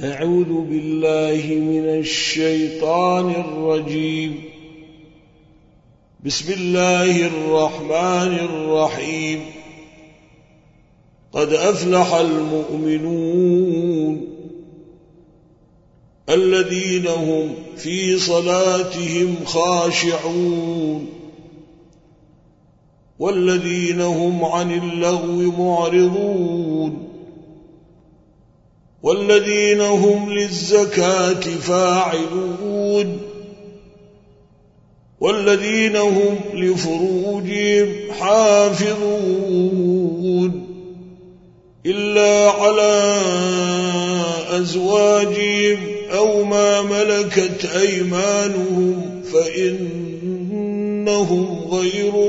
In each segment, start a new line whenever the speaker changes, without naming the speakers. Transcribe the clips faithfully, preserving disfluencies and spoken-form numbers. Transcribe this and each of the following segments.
أعوذ بالله من الشيطان الرجيم. بسم الله الرحمن الرحيم. قد أفلح المؤمنون الذين هم في صلاتهم خاشعون والذين هم عن اللغو معرضون والذين هم للزكاة فاعلون والذين هم لفروجهم حافظون إلا على أزواجهم أو ما ملكت أيمانهم فإنهم غير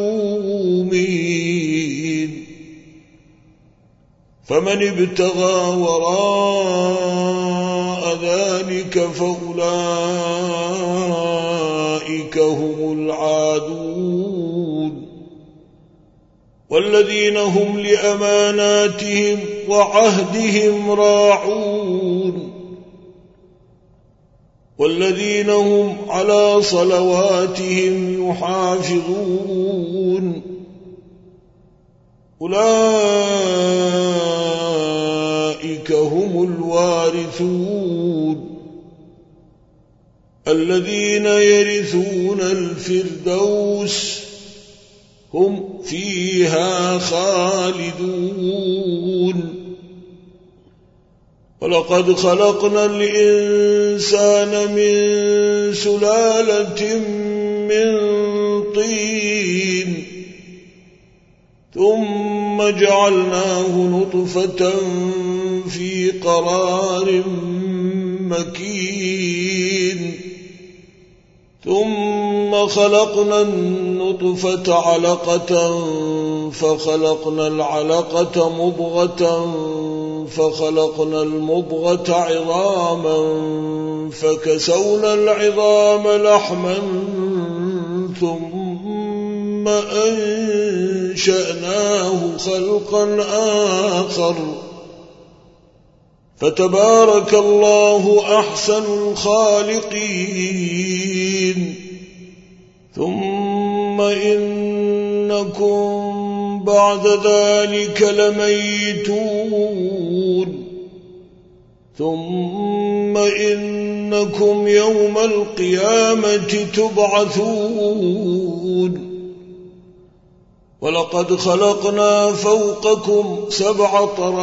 ملومين. فمن ابتغى وراء ذلك فأولئك هم العادون والذين هم لأماناتهم وعهدهم راعون والذين هم على صلواتهم يحافظون. أولئك هم الوارثون الذين يرثون الفردوس هم فيها خالدون. ولقد خلقنا الإنسان من سلالة من طين ثم جعلناه نطفة في قرار مكين ثم خلقنا النطفة علقة فخلقنا العلقة مضغة فخلقنا المضغة عظاما فكسونا العظام لحما ثم أنشأناه خلقا آخر فتبارك الله أحسن الخالقين. ثم إنكم بعد ذلك لميتون ثم إنكم يوم القيامة تبعثون. ولقد خلقنا فوقكم سبع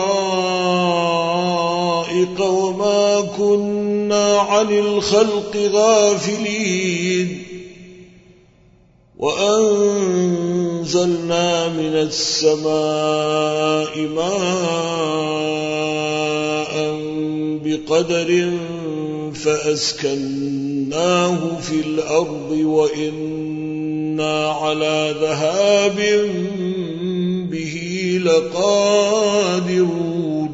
طرائق وما كنا عن الخلق غافلين وأنزلنا من السماء ماء بقدر فأسكناه في الأرض وإنا على ذهاب به لقادرون.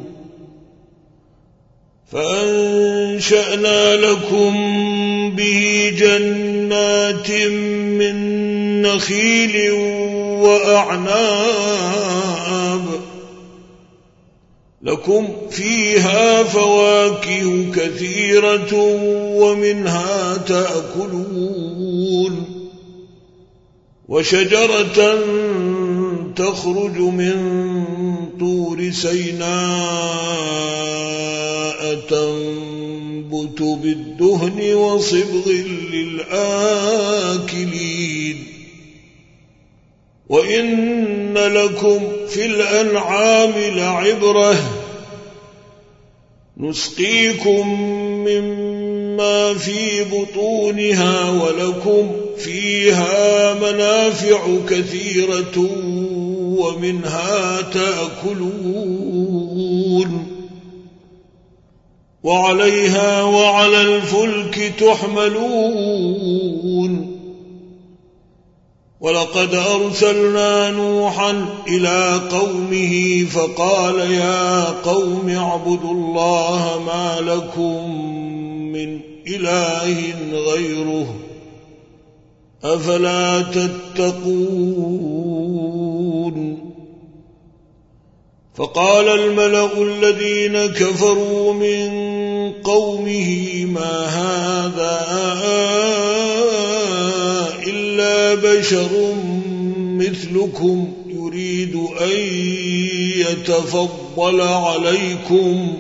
فأنشأنا لكم به جنات من نخيل وأعناب لكم فيها فواكه كثيرة ومنها تأكلون وشجرة تخرج من طور سيناء تنبت بالدهن وصبغ للآكلين. وإن لكم في الأنعام لعبرة نسقيكم مما في بطونها ولكم فيها منافع كثيرة ومنها تأكلون وعليها وعلى الفلك تحملون. ولقد أرسلنا نوحا إلى قومه فقال يا قوم اعبدوا الله ما لكم من إله غيره أفلا تتقون. فقال الملأ الذين كفروا من قومه ما هذا إلا بشر مثلكم يريد أن يتفضل عليكم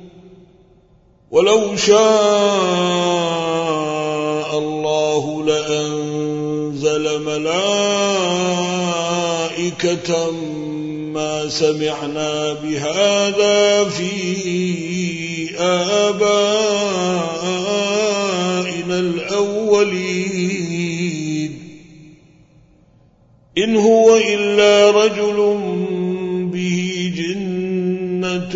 ولو شاء الله لأنزل ملائكة ما سمعنا بهذا في آبائنا الأولين إن هو إلا رجل به جنة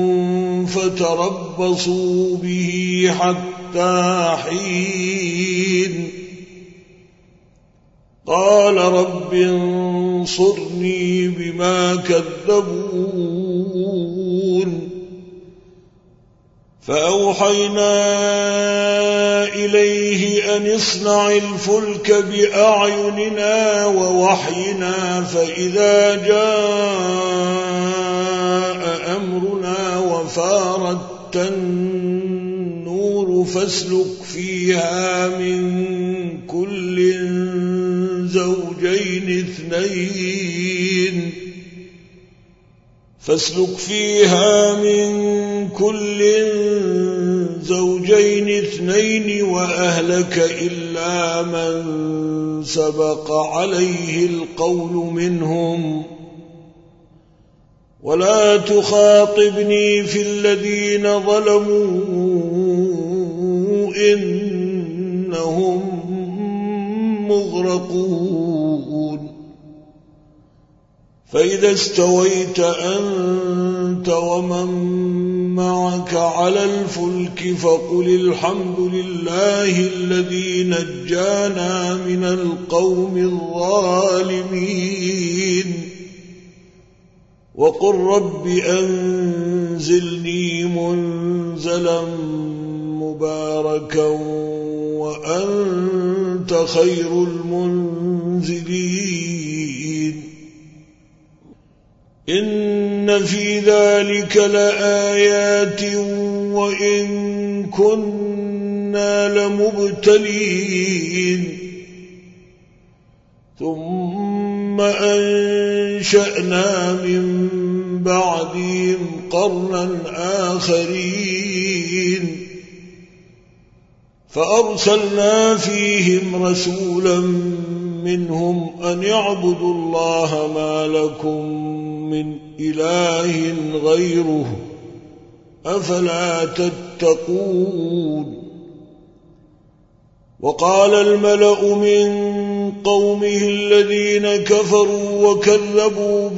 فتربصوا به حتى حين قال رب انصرني بما كذبون فأوحينا إليه أن اصنع الفلك بأعيننا ووحينا فإذا جاء أمرنا وفارت النور فاسلك فيها من كل زوجين اثنين فاسلك فيها من كل زوجين اثنين وأهلك إلا من سبق عليه القول منهم ولا تخاطبني في الذين ظلموا إنهم مغرقون فإذا استويت أنت ومن معك على الفلك فقل الحمد لله الذي نجانا من القوم الظالمين وقل رب أنزلني منزلا مباركا وأنت خير المنزلين إن في ذلك لآيات وإن كنا لمبتلين ثم أنشأنا من بعدهم قرنا آخرين فأرسلنا فيهم رسولا منهم أن يعبدوا الله ما لكم من إله غيره أفلا تتقون وقال الملأ من قومه الذين كفروا وكذبوا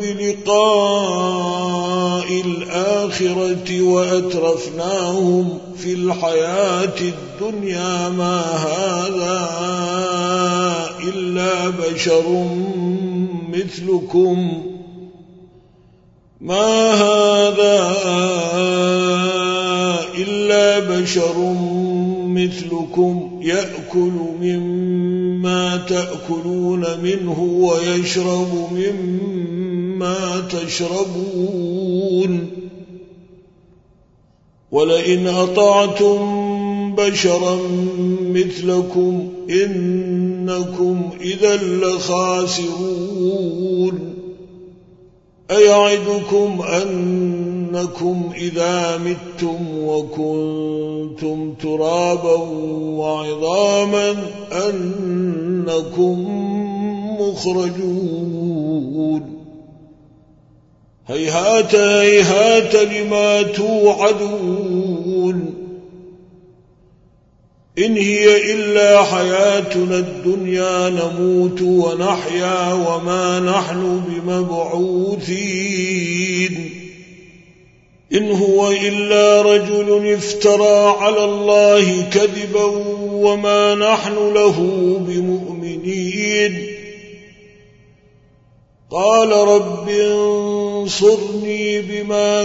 بلقاء الآخرة وأترفناهم في الحياة الدنيا ما هذا إلا بشر مثلكم ما هذا إلا بشر مثلكم يأكل مما تأكلون منه ويشرب مما تشربون ولئن أطعتم بشرا مثلكم إنكم إذا لخاسرون أيعدكم أنكم إذا متم وكنتم ترابا وعظاما أنكم مخرجون هيهات هيهات لما توعدون إن هي إلا حياتنا الدنيا نموت ونحيا وما نحن بمبعوثين إن هو إلا رجل افترى على الله كذبا وما نحن له بمؤمنين قال رب انصرني بما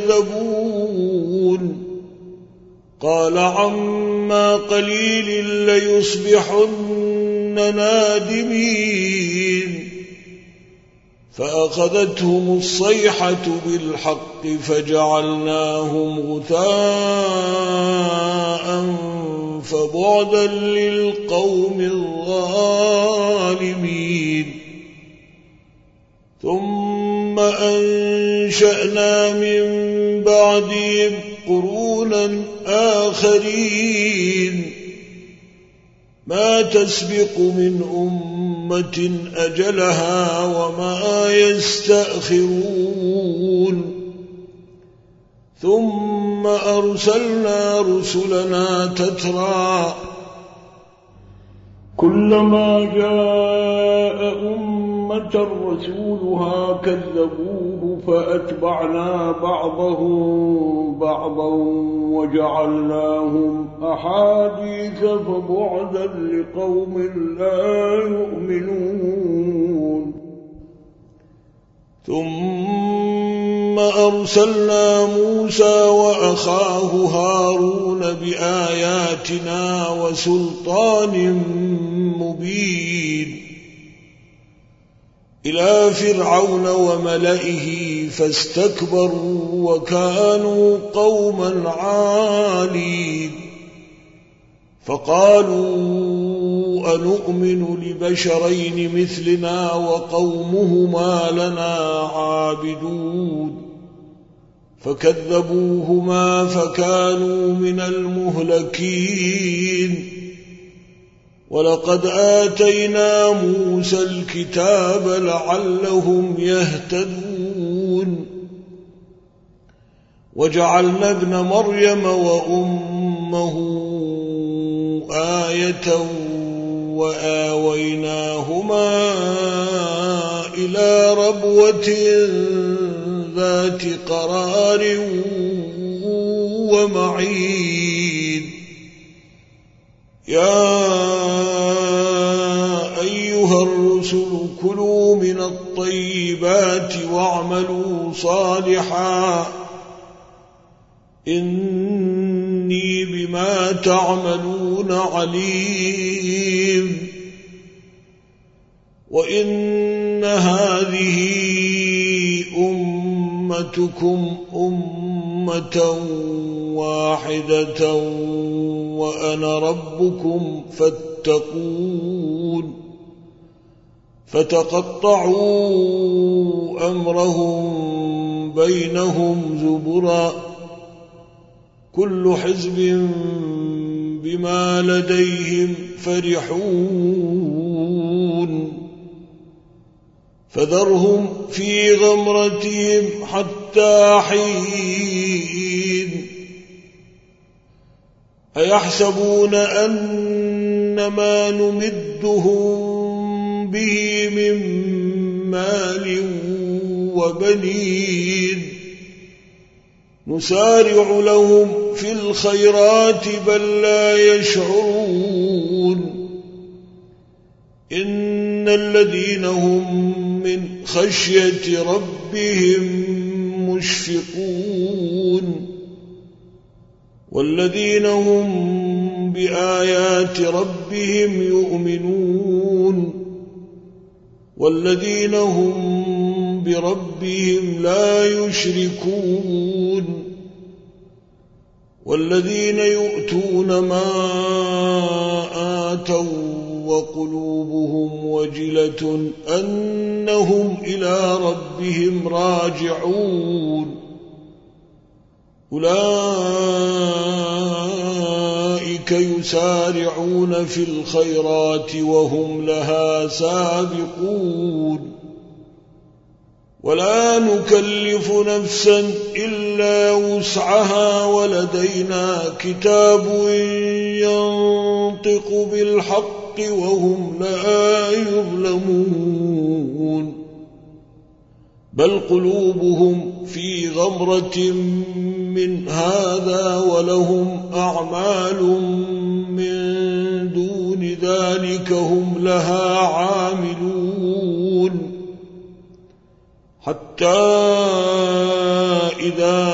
كذبون قال عما قليل ليصبحن نادمين فأخذتهم الصيحة بالحق فجعلناهم غثاء فبعدا للقوم الظالمين ثم أنشأنا من بعدهم قرونا آخرين ما تسبق من أمة أجلها وما يستأخرون ثم أرسلنا رسلنا تترى كلما جاء أمة رسولها كذبوه فأتبعنا بعضهم بعضا وجعلناهم أحاديث فبعدا لقوم لا يؤمنون ثم أرسلنا موسى وأخاه هارون بآياتنا وسلطان مبين إلى فرعون وملئه فاستكبروا وكانوا قوما عالين فقالوا أنؤمن لبشرين مثلنا وقومهما لنا عابدون فكذبوهما فكانوا من المهلكين ولقد آتينا موسى الكتاب لعلهم يهتدون وجعلنا ابن مريم وأمه آية وآويناهما إلى ربوة ذات قرار ومعين يا أيها الرسل كلوا من الطيبات واعملوا صالحا إني بما تعملون عليم وإن هذه أمتكم أمة واحدة وأنا ربكم فاتقون فتقطعوا أمرهم بينهم زبرا كل حزب بما لديهم فرحون فذرهم في غمرتهم حتى حين أيحسبون أن ما نمدهم به من مال وبنين نسارع لهم في الخيرات بل لا يشعرون إن الذين هم من خشية ربهم مشفقون والذين هم بآيات ربهم يؤمنون والذين هم بربهم لا يشركون والذين يؤتون ما آتوا وقلوبهم وجلة أنهم إلى ربهم راجعون أولئك يسارعون في الخيرات وهم لها سابقون ولا نكلف نفسا إلا وسعها ولدينا كتاب ينطق بالحق وهم لا يظلمون بل قلوبهم في غمرة من هذا ولهم أعمال من دون ذلك هم لها عاملون حتى إذا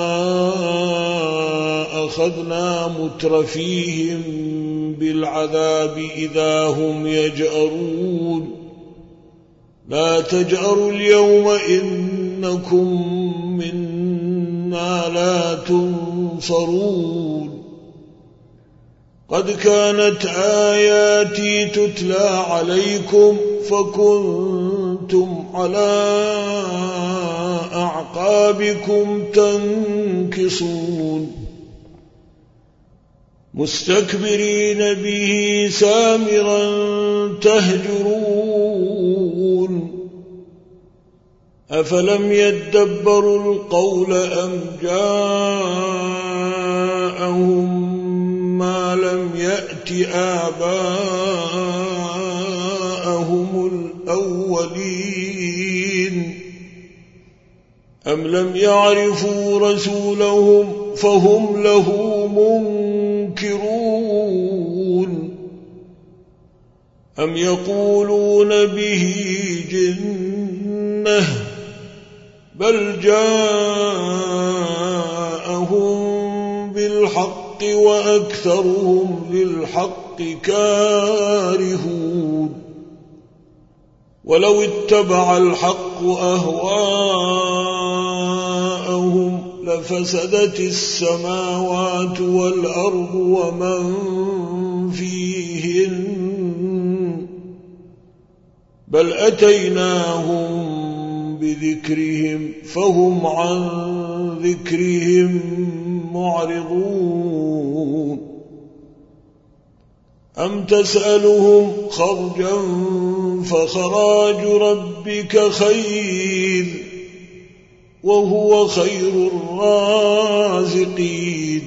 أخذنا مترفيهم بالعذاب إذا هم يجأرون لا تجأروا اليوم إنكم منا لا تنصرون قد كانت آياتي تتلى عليكم فكنتم على أعقابكم تنكصون مستكبرين به سامرا تهجرون أفلم يدبروا القول أم جاءهم ما لم يأت آباءهم الأولين أم لم يعرفوا رسولهم فهم له منكرون أم يقولون به جنة بل جاءهم بالحق وأكثرهم للحق كارهون ولو اتبع الحق أهواءهم لفسدت السماوات والأرض ومن فيهن بل أتيناهم بذكرهم فهم عن ذكرهم معرضون أم تسألهم خرجا فخراج ربك خير وهو خير الرازقين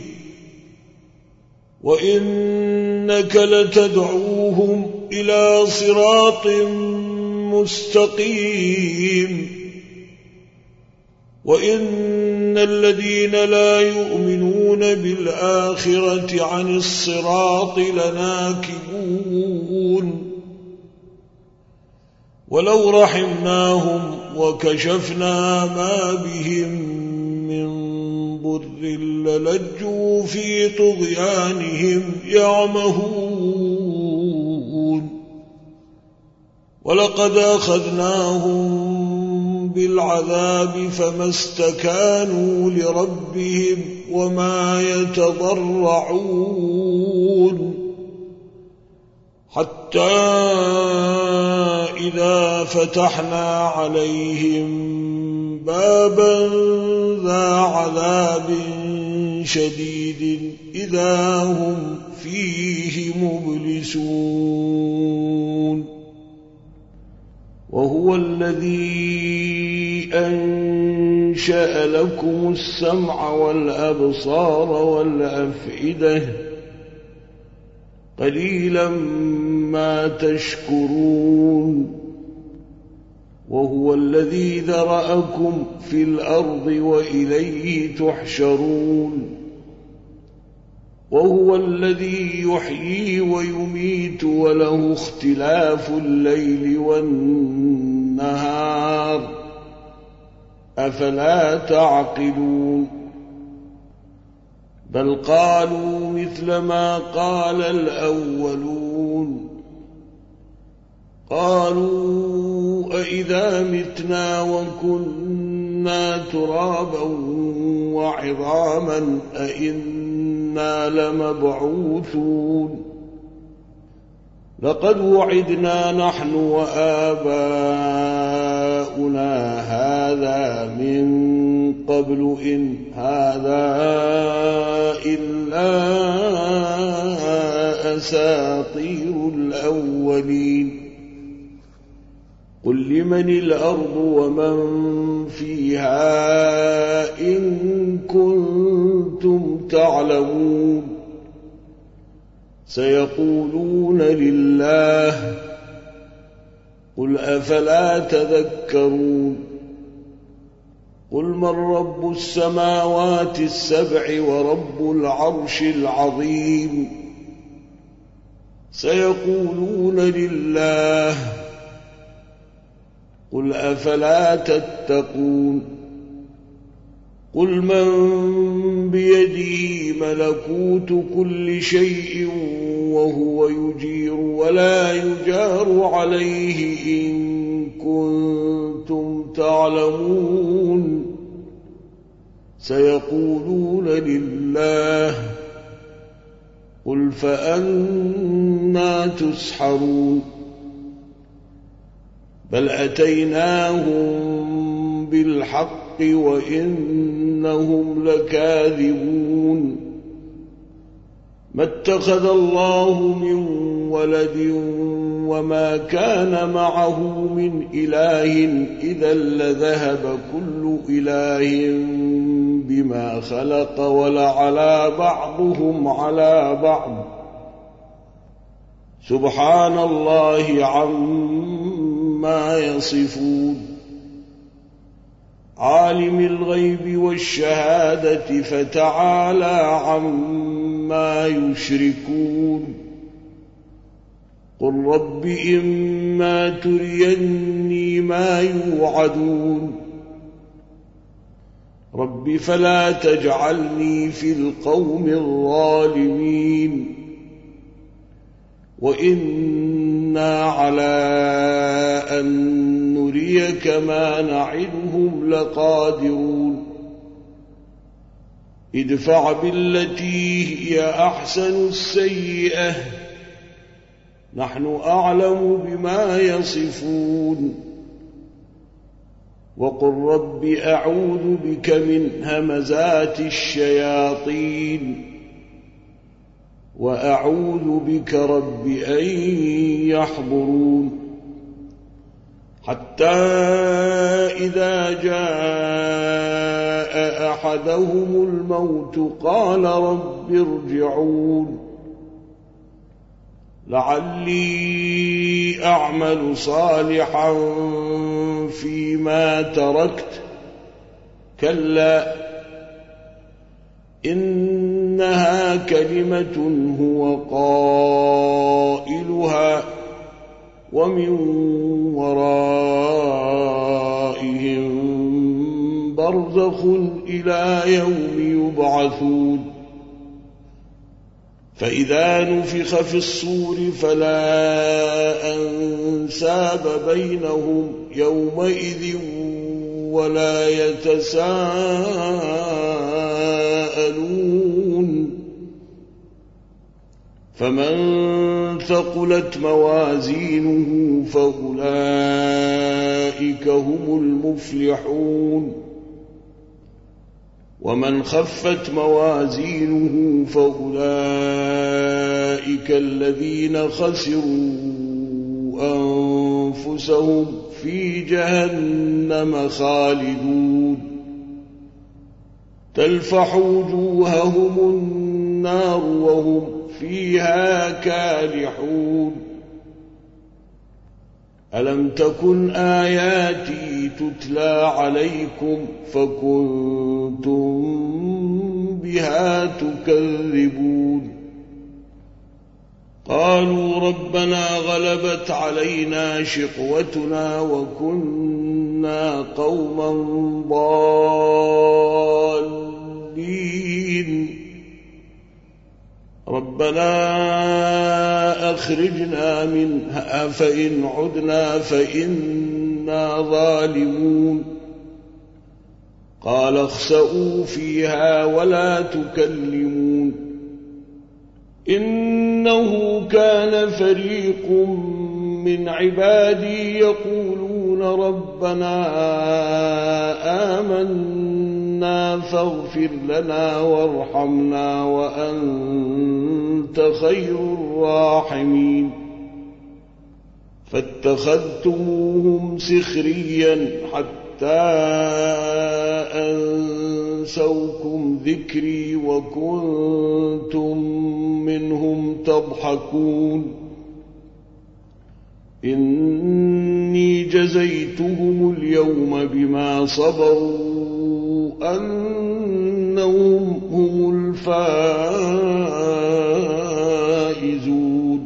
وإنك لتدعوهم إلى صراط مستقيم وإن الذين لا يؤمنون بالآخرة عن الصراط لناكبون ولو رحمناهم وكشفنا ما بهم من ضر للجوا في طغيانهم يعمهون ولقد أخذناهم بالعذاب فما استكانوا لربهم وما يتضرعون حتى إذا فتحنا عليهم بابا ذا عذاب شديد إذا هم فيه مبلسون وهو الذي أنشأ لكم السمع والأبصار والأفئدة قليلا ما تشكرون وهو الذي ذرأكم في الأرض وإليه تحشرون وهو الذي يحيي ويميت وله اختلاف الليل والنهار أفلا تعقلون بل قالوا مثل ما قال الأولون قالوا أئذا متنا وكنا ترابا وعظاما أئنا لمبعوثون لقد وعدنا نحن وآباؤنا هذا من قبل إن هذا إلا أساطير الأولين قل لمن الأرض ومن فيها إن كنتم تعلمون سيقولون لله قل أفلا تذكرون قل من رب السماوات السبع ورب العرش العظيم سيقولون لله قل أفلا تتقون قل من بيده ملكوت كل شيء وهو يجير ولا يجار عليه إن كنتم تعلمون سيقولون لله قل فأنى تسحرون بل أتيناهم بالحق وإنهم لكاذبون ما اتخذ الله من ولد وما كان معه من إله إذا لذهب كل إله بما خلق ولعلى بعضهم على بعض سبحان الله عما يصفون عالم الغيب والشهادة فتعالى عما يشركون قل رب إما تريني ما يوعدون رب فلا تجعلني في القوم الظالمين وإنا على أن نريك ما نعدهم لقادرون ادفع بالتي هي أحسن السيئة نحن أعلم بما يصفون وقل رب أعوذ بك من همزات الشياطين وأعوذ بك رب أن يحضرون حتى إذا جاء أحدهم الموت قال رب ارجعون لعلي أعمل صالحا فيما تركت كلا إنها كلمة هو قائلها ومن ورائهم برزخ إلى يوم يبعثون فإذا نفخ في الصور فلا أنساب بينهم يومئذ ولا يتساءلون فمن ثقلت موازينه فأولئك هم المفلحون ومن خفت موازينه فأولئك الذين خسروا أنفسهم في جهنم خالدون تلفح وجوههم النار وهم فيها كالحون ألم تكن آياتي تتلى عليكم فكنتم بها تكذبون قالوا ربنا غلبت علينا شقوتنا وكنا قوما ضالين ربنا أخرجنا منها فإن عدنا فإنا ظالمون قال اخسئوا فيها ولا تكلمون إنه كان فريق من عبادي يقولون ربنا آمنا فاغفر لنا وارحمنا وأنت خير الراحمين فاتخذتموهم سخريا حتى أنسوكم ذكري وكنتم منهم تضحكون إني جزيتهم اليوم بما صبروا أنهم هم الفائزون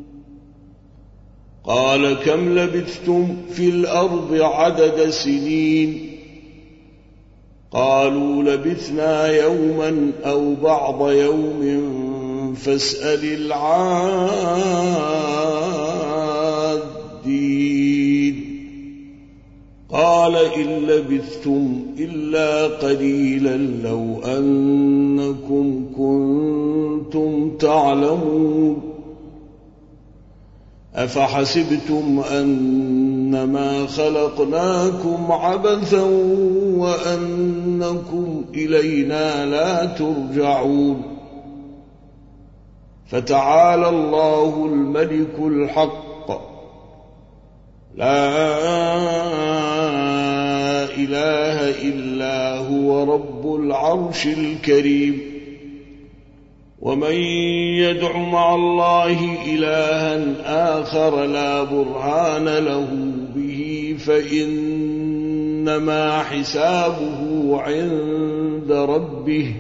قال كم لبثتم في الأرض عدد سنين قالوا لبثنا يوما أو بعض يوم فاسأل العادين قال إن لبثتم إلا قليلا لو أنكم كنتم تعلمون أفحسبتم أنما خلقناكم عبثا وأنكم إلينا لا ترجعون فتعالى الله الملك الحق لا إله إلا هو رب العرش الكريم ومن يدع مع الله إلها آخر لا برهان له به فإنما حسابه عند ربه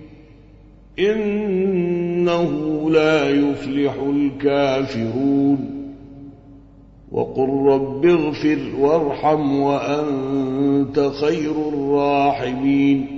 إنه لا يفلح الكافرون وقل رب اغفر وارحم وأنت خير الراحمين